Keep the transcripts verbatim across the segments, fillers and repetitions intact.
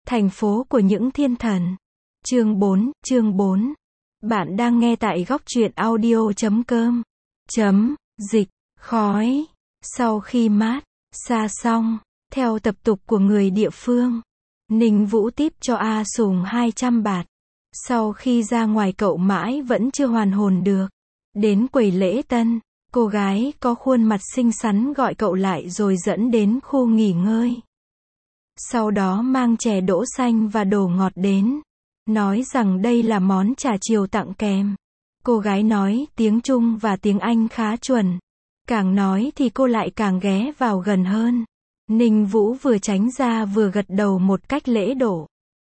Thành phố của những thiên thần. Chương bốn, chương bốn. Bạn đang nghe tại góc truyện audio chấm com. Chấm, dịch, khói. Sau khi mát, xa xong, theo tập tục của người địa phương, Ninh Vũ tiếp cho A Sùng hai trăm bạt. Sau khi ra ngoài cậu mãi vẫn chưa hoàn hồn được. Đến quầy lễ tân, cô gái có khuôn mặt xinh xắn gọi cậu lại rồi dẫn đến khu nghỉ ngơi. Sau đó mang chè đỗ xanh và đồ ngọt đến. Nói rằng đây là món trà chiều tặng kèm. Cô gái nói tiếng Trung và tiếng Anh khá chuẩn. Càng nói thì cô lại càng ghé vào gần hơn. Ninh Vũ vừa tránh ra vừa gật đầu một cách lễ độ.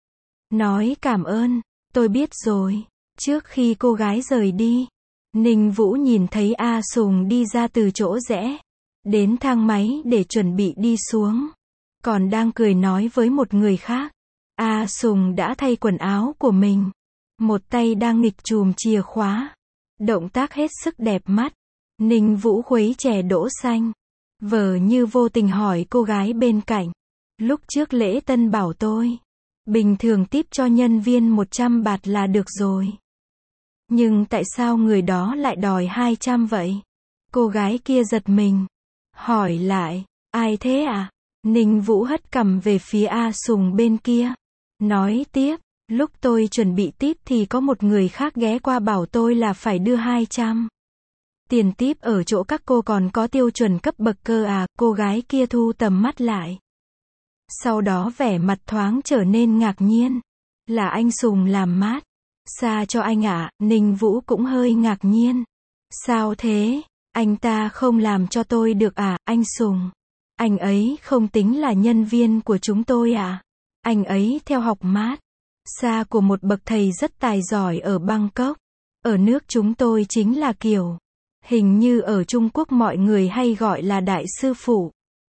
Nói cảm ơn, tôi biết rồi. Trước khi cô gái rời đi, Ninh Vũ nhìn thấy A Sùng đi ra từ chỗ rẽ. Đến thang máy để chuẩn bị đi xuống. Còn đang cười nói với một người khác. A Sùng đã thay quần áo của mình. Một tay đang nghịch chùm chìa khóa. Động tác hết sức đẹp mắt. Ninh Vũ khuấy chè đỗ xanh. Vờ như vô tình hỏi cô gái bên cạnh. Lúc trước lễ tân bảo tôi. Bình thường tiếp cho nhân viên một trăm bạt là được rồi. Nhưng tại sao người đó lại đòi hai trăm vậy? Cô gái kia giật mình. Hỏi lại. Ai thế à? Ninh Vũ hất cằm về phía A Sùng bên kia. Nói tiếp, lúc tôi chuẩn bị típ thì có một người khác ghé qua bảo tôi là phải đưa hai trăm. Tiền típ ở chỗ các cô còn có tiêu chuẩn cấp bậc cơ à? Cô gái kia thu tầm mắt lại. Sau đó vẻ mặt thoáng trở nên ngạc nhiên. Là anh Sùng làm mát. Xa cho anh ạ. À? Ninh Vũ cũng hơi ngạc nhiên. Sao thế? Anh ta không làm cho tôi được à? Anh Sùng. Anh ấy không tính là nhân viên của chúng tôi à? Anh ấy theo học mát xa của một bậc thầy rất tài giỏi ở Bangkok. Ở nước chúng tôi chính là kiểu. Hình như ở Trung Quốc mọi người hay gọi là đại sư phụ.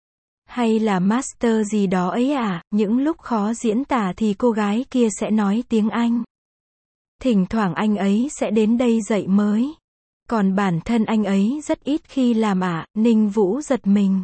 Hay là master gì đó ấy à? Những lúc khó diễn tả thì cô gái kia sẽ nói tiếng Anh. Thỉnh thoảng anh ấy sẽ đến đây dạy mới. Còn bản thân anh ấy rất ít khi làm ạ. À? Ninh Vũ giật mình.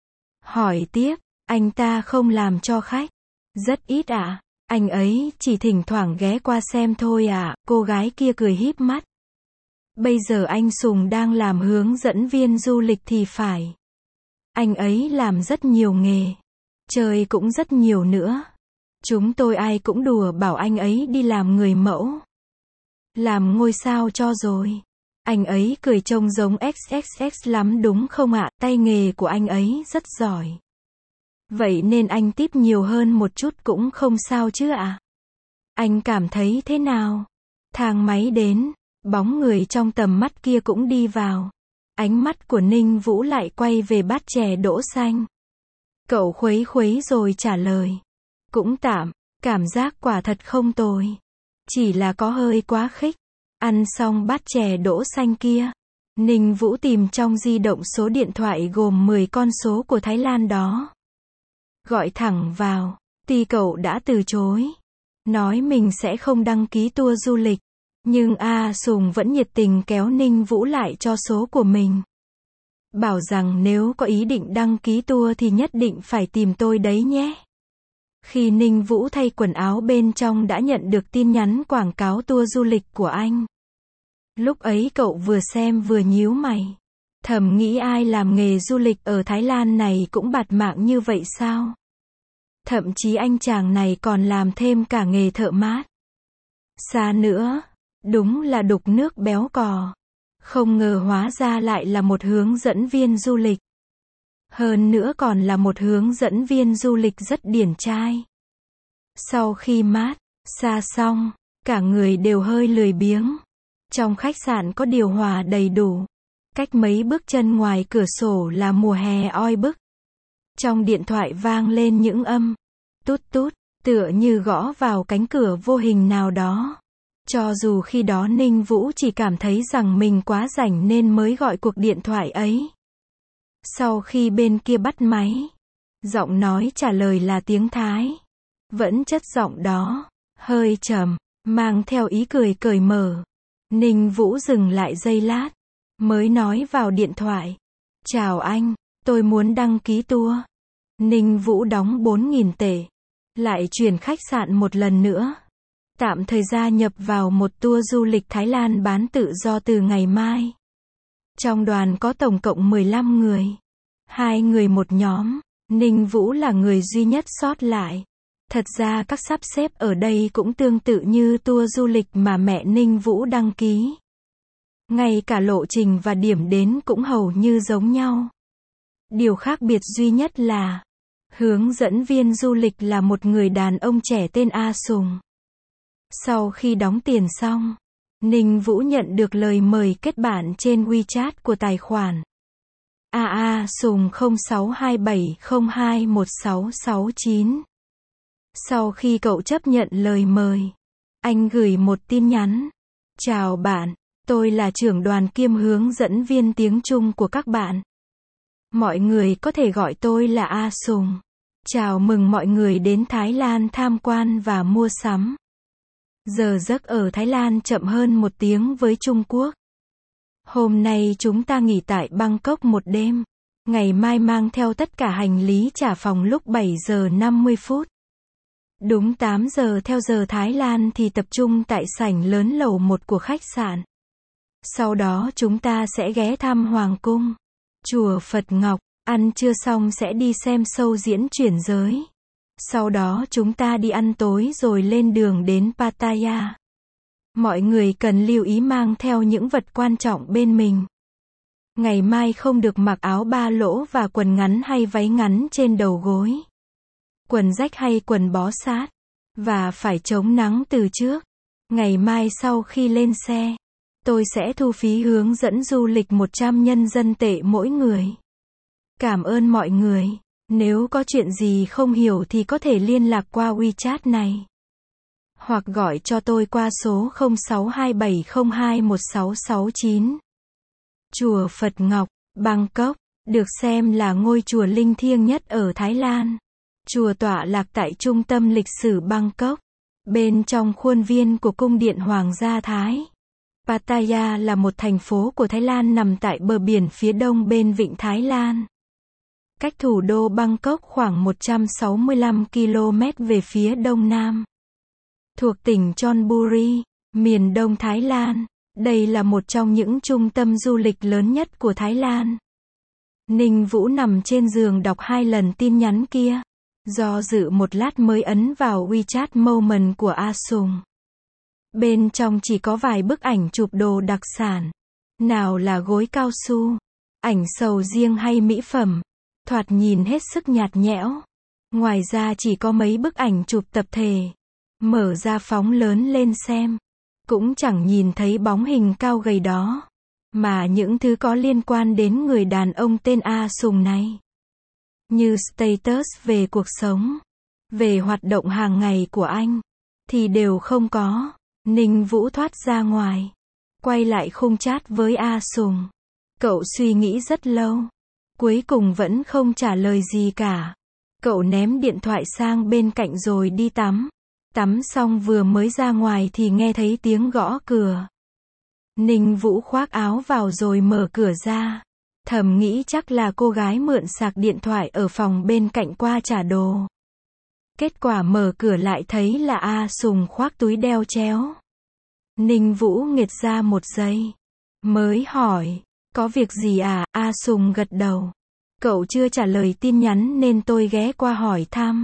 Hỏi tiếp, anh ta không làm cho khách. Rất ít ạ. À? Anh ấy chỉ thỉnh thoảng ghé qua xem thôi ạ. À? Cô gái kia cười híp mắt. Bây giờ anh Sùng đang làm hướng dẫn viên du lịch thì phải. Anh ấy làm rất nhiều nghề. Chơi cũng rất nhiều nữa. Chúng tôi ai cũng đùa bảo anh ấy đi làm người mẫu. Làm ngôi sao cho rồi. Anh ấy cười trông giống ích ích ích lắm đúng không ạ? Tay nghề của anh ấy rất giỏi. Vậy nên anh típ nhiều hơn một chút cũng không sao chứ ạ? Anh cảm thấy thế nào? Thang máy đến, bóng người trong tầm mắt kia cũng đi vào. Ánh mắt của Ninh Vũ lại quay về bát chè đỗ xanh. Cậu khuấy khuấy rồi trả lời. Cũng tạm, cảm giác quả thật không tồi. Chỉ là có hơi quá khích. Ăn xong bát chè đỗ xanh kia, Ninh Vũ tìm trong di động số điện thoại gồm mười con số của Thái Lan đó. Gọi thẳng vào, tuy cậu đã từ chối. Nói mình sẽ không đăng ký tour du lịch. Nhưng A Sùng vẫn nhiệt tình kéo Ninh Vũ lại cho số của mình. Bảo rằng nếu có ý định đăng ký tour thì nhất định phải tìm tôi đấy nhé. Khi Ninh Vũ thay quần áo bên trong đã nhận được tin nhắn quảng cáo tour du lịch của anh. Lúc ấy cậu vừa xem vừa nhíu mày. Thầm nghĩ ai làm nghề du lịch ở Thái Lan này cũng bạt mạng như vậy sao? Thậm chí anh chàng này còn làm thêm cả nghề thợ mát. Xa nữa, đúng là đục nước béo cò. Không ngờ hóa ra lại là một hướng dẫn viên du lịch. Hơn nữa còn là một hướng dẫn viên du lịch rất điển trai. Sau khi mát, xa xong, cả người đều hơi lười biếng. Trong khách sạn có điều hòa đầy đủ. Cách mấy bước chân ngoài cửa sổ là mùa hè oi bức. Trong điện thoại vang lên những âm tút tút, tựa như gõ vào cánh cửa vô hình nào đó. Cho dù khi đó Ninh Vũ chỉ cảm thấy rằng mình quá rảnh nên mới gọi cuộc điện thoại ấy. Sau khi bên kia bắt máy, giọng nói trả lời là tiếng Thái. Vẫn chất giọng đó, hơi trầm, mang theo ý cười cởi mở. Ninh Vũ dừng lại giây lát, mới nói vào điện thoại. Chào anh, tôi muốn đăng ký tour. Ninh Vũ đóng bốn nghìn tệ. Lại chuyển khách sạn một lần nữa. Tạm thời gia nhập vào một tour du lịch Thái Lan bán tự do từ ngày mai. Trong đoàn có tổng cộng mười lăm người. Hai người một nhóm. Ninh Vũ là người duy nhất sót lại. Thật ra các sắp xếp ở đây cũng tương tự như tour du lịch mà mẹ Ninh Vũ đăng ký. Ngay cả lộ trình và điểm đến cũng hầu như giống nhau. Điều khác biệt duy nhất là hướng dẫn viên du lịch là một người đàn ông trẻ tên A Sùng. Sau khi đóng tiền xong, Ninh Vũ nhận được lời mời kết bạn trên WeChat của tài khoản a a Sùng không sáu hai bảy không hai một sáu sáu chín. Sau khi cậu chấp nhận lời mời, anh gửi một tin nhắn. Chào bạn, tôi là trưởng đoàn kiêm hướng dẫn viên tiếng Trung của các bạn. Mọi người có thể gọi tôi là A Sùng. Chào mừng mọi người đến Thái Lan tham quan và mua sắm. Giờ giấc ở Thái Lan chậm hơn một tiếng với Trung Quốc. Hôm nay chúng ta nghỉ tại Bangkok một đêm. Ngày mai mang theo tất cả hành lý trả phòng lúc bảy giờ năm mươi phút. Đúng tám giờ theo giờ Thái Lan thì tập trung tại sảnh lớn lầu một của khách sạn. Sau đó chúng ta sẽ ghé thăm Hoàng cung, chùa Phật Ngọc, ăn trưa xong sẽ đi xem show diễn chuyển giới. Sau đó chúng ta đi ăn tối rồi lên đường đến Pattaya. Mọi người cần lưu ý mang theo những vật quan trọng bên mình. Ngày mai không được mặc áo ba lỗ và quần ngắn hay váy ngắn trên đầu gối. Quần rách hay quần bó sát. Và phải chống nắng từ trước. Ngày mai sau khi lên xe, tôi sẽ thu phí hướng dẫn du lịch một trăm nhân dân tệ mỗi người. Cảm ơn mọi người. Nếu có chuyện gì không hiểu thì có thể liên lạc qua WeChat này. Hoặc gọi cho tôi qua số không sáu hai bảy không hai một sáu sáu chín. Chùa Phật Ngọc, Bangkok, được xem là ngôi chùa linh thiêng nhất ở Thái Lan. Chùa tọa lạc tại trung tâm lịch sử Bangkok, bên trong khuôn viên của cung điện Hoàng gia Thái. Pattaya là một thành phố của Thái Lan nằm tại bờ biển phía đông bên vịnh Thái Lan. Cách thủ đô Bangkok khoảng một trăm sáu mươi lăm ki lô mét về phía đông nam. Thuộc tỉnh Chonburi, miền đông Thái Lan. Đây là một trong những trung tâm du lịch lớn nhất của Thái Lan. Ninh Vũ nằm trên giường đọc hai lần tin nhắn kia. Do dự một lát mới ấn vào WeChat Moment của A Sùng. Bên trong chỉ có vài bức ảnh chụp đồ đặc sản. Nào là gối cao su, ảnh sầu riêng hay mỹ phẩm. Thoạt nhìn hết sức nhạt nhẽo. Ngoài ra chỉ có mấy bức ảnh chụp tập thể. Mở ra phóng lớn lên xem. Cũng chẳng nhìn thấy bóng hình cao gầy đó. Mà những thứ có liên quan đến người đàn ông tên A Sùng này. Như status về cuộc sống, về hoạt động hàng ngày của anh, thì đều không có. Ninh Vũ thoát ra ngoài. Quay lại khung chat với A Sùng. Cậu suy nghĩ rất lâu. Cuối cùng vẫn không trả lời gì cả. Cậu ném điện thoại sang bên cạnh rồi đi tắm. Tắm xong vừa mới ra ngoài thì nghe thấy tiếng gõ cửa. Ninh Vũ khoác áo vào rồi mở cửa ra. Thầm nghĩ chắc là cô gái mượn sạc điện thoại ở phòng bên cạnh qua trả đồ. Kết quả mở cửa lại thấy là A Sùng khoác túi đeo chéo. Ninh Vũ nghệt ra một giây. Mới hỏi, có việc gì à? A Sùng gật đầu. Cậu chưa trả lời tin nhắn nên tôi ghé qua hỏi thăm.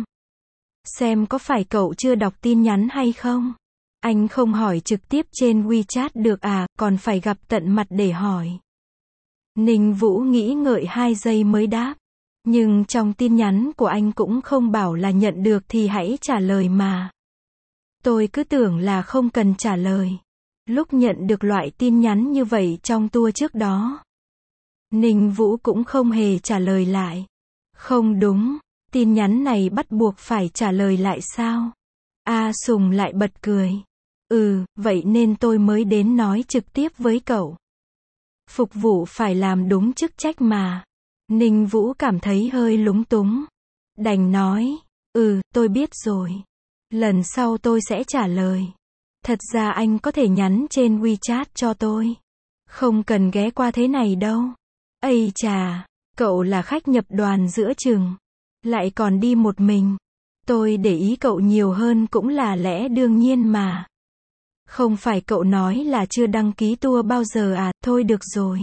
Xem có phải cậu chưa đọc tin nhắn hay không? Anh không hỏi trực tiếp trên WeChat được à, còn phải gặp tận mặt để hỏi. Ninh Vũ nghĩ ngợi hai giây mới đáp. Nhưng trong tin nhắn của anh cũng không bảo là nhận được thì hãy trả lời mà. Tôi cứ tưởng là không cần trả lời. Lúc nhận được loại tin nhắn như vậy trong tour trước đó, Ninh Vũ cũng không hề trả lời lại. Không đúng, tin nhắn này bắt buộc phải trả lời lại sao? A Sùng lại bật cười. Ừ, vậy nên tôi mới đến nói trực tiếp với cậu. Phục vụ phải làm đúng chức trách mà. Ninh Vũ cảm thấy hơi lúng túng. Đành nói, ừ, tôi biết rồi. Lần sau tôi sẽ trả lời. Thật ra anh có thể nhắn trên WeChat cho tôi. Không cần ghé qua thế này đâu. Ây chà, cậu là khách nhập đoàn giữa chừng. Lại còn đi một mình. Tôi để ý cậu nhiều hơn cũng là lẽ đương nhiên mà. Không phải cậu nói là chưa đăng ký tour bao giờ à, thôi được rồi.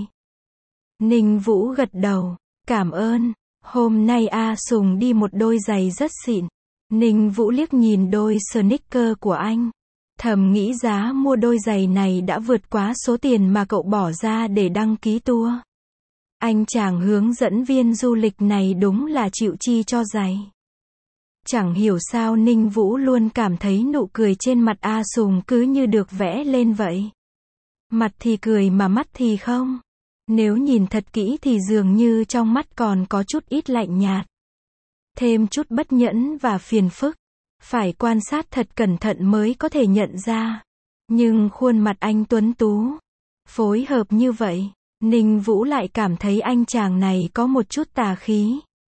Ninh Vũ gật đầu, cảm ơn. Hôm nay A Sùng đi một đôi giày rất xịn. Ninh Vũ liếc nhìn đôi sneaker của anh. Thầm nghĩ giá mua đôi giày này đã vượt quá số tiền mà cậu bỏ ra để đăng ký tour. Anh chàng hướng dẫn viên du lịch này đúng là chịu chi cho giày. Chẳng hiểu sao Ninh Vũ luôn cảm thấy nụ cười trên mặt A Sùng cứ như được vẽ lên vậy. Mặt thì cười mà mắt thì không. Nếu nhìn thật kỹ thì dường như trong mắt còn có chút ít lạnh nhạt. Thêm chút bất nhẫn và phiền phức. Phải quan sát thật cẩn thận mới có thể nhận ra. Nhưng khuôn mặt anh tuấn tú, phối hợp như vậy, Ninh Vũ lại cảm thấy anh chàng này có một chút tà khí.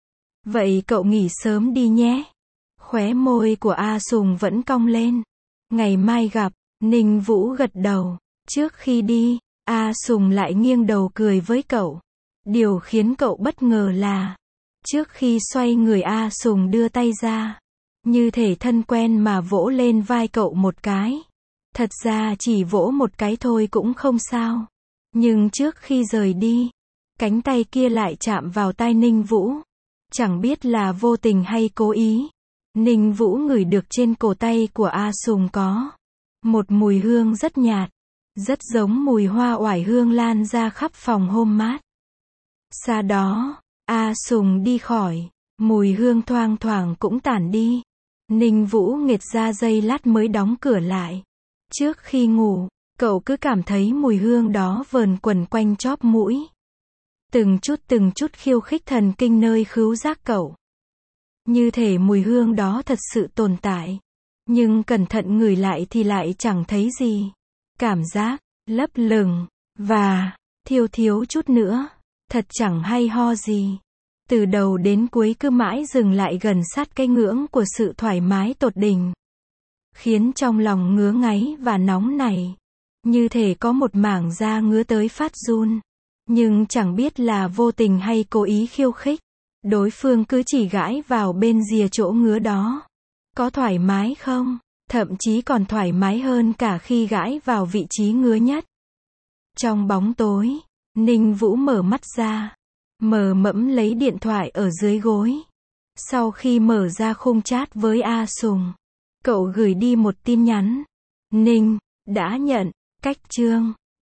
Vậy cậu nghỉ sớm đi nhé. Khóe môi của A Sùng vẫn cong lên. Ngày mai gặp. Ninh Vũ gật đầu. Trước khi đi, A Sùng lại nghiêng đầu cười với cậu. Điều khiến cậu bất ngờ là, trước khi xoay người A Sùng đưa tay ra, như thể thân quen mà vỗ lên vai cậu một cái. Thật ra chỉ vỗ một cái thôi cũng không sao. Nhưng trước khi rời đi, cánh tay kia lại chạm vào tai Ninh Vũ. Chẳng biết là vô tình hay cố ý. Ninh Vũ ngửi được trên cổ tay của A Sùng có một mùi hương rất nhạt, rất giống mùi hoa oải hương lan ra khắp phòng hôm mát. Sau đó, A Sùng đi khỏi, mùi hương thoang thoảng cũng tản đi. Ninh Vũ nghệt ra giây lát mới đóng cửa lại. Trước khi ngủ, cậu cứ cảm thấy mùi hương đó vờn quẩn quanh chóp mũi. Từng chút từng chút khiêu khích thần kinh nơi khứu giác cậu. Như thể mùi hương đó thật sự tồn tại. Nhưng cẩn thận ngửi lại thì lại chẳng thấy gì. Cảm giác lấp lửng và thiếu thiếu chút nữa, thật chẳng hay ho gì. Từ đầu đến cuối cứ mãi dừng lại gần sát cái ngưỡng của sự thoải mái tột đỉnh. Khiến trong lòng ngứa ngáy và nóng nảy. Như thể có một mảng da ngứa tới phát run. Nhưng chẳng biết là vô tình hay cố ý khiêu khích. Đối phương cứ chỉ gãi vào bên rìa chỗ ngứa đó. Có thoải mái không? Thậm chí còn thoải mái hơn cả khi gãi vào vị trí ngứa nhất. Trong bóng tối, Ninh Vũ mở mắt ra. Mờ mẫm lấy điện thoại ở dưới gối. Sau khi mở ra khung chat với A Sùng, cậu gửi đi một tin nhắn. Ninh, đã nhận, cách chương.